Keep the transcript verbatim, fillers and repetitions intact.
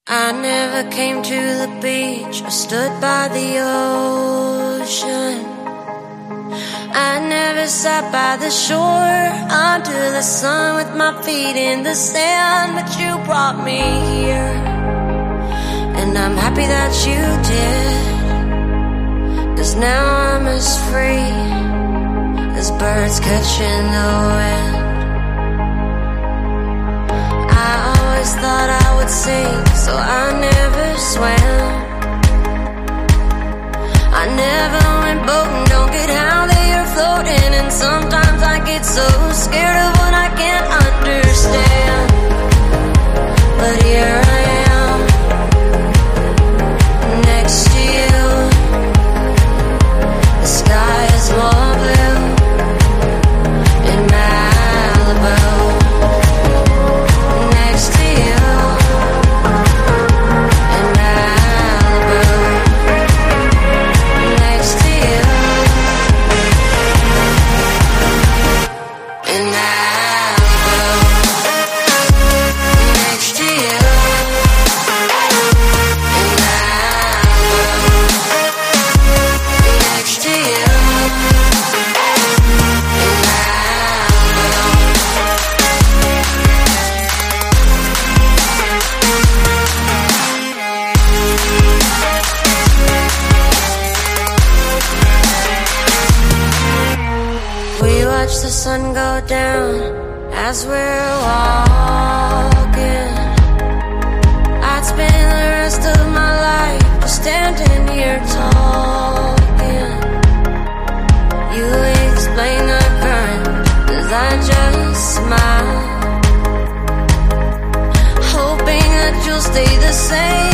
I never came to the beach or stood by the ocean. I never sat by the shore under the sun with my feet in the sand. But you brought me here, and I'm happy that you did, 'cause now I'm as free as birds catching the wind. I always thought I would sink, so I never swam. I never went boating, don't get how they are floating. And sometimes I get so scared of what I can't understand. But here I am, next to you. The sky is more blue in Malibu. Next to you in Malibu. Next to you in Malibu. Next to you in Malibu. Next to you in We watch the sun go down as we're walking. I'd spend the rest of my life just standing here talking. You explain the current as I just smile, hoping that you'll stay the same.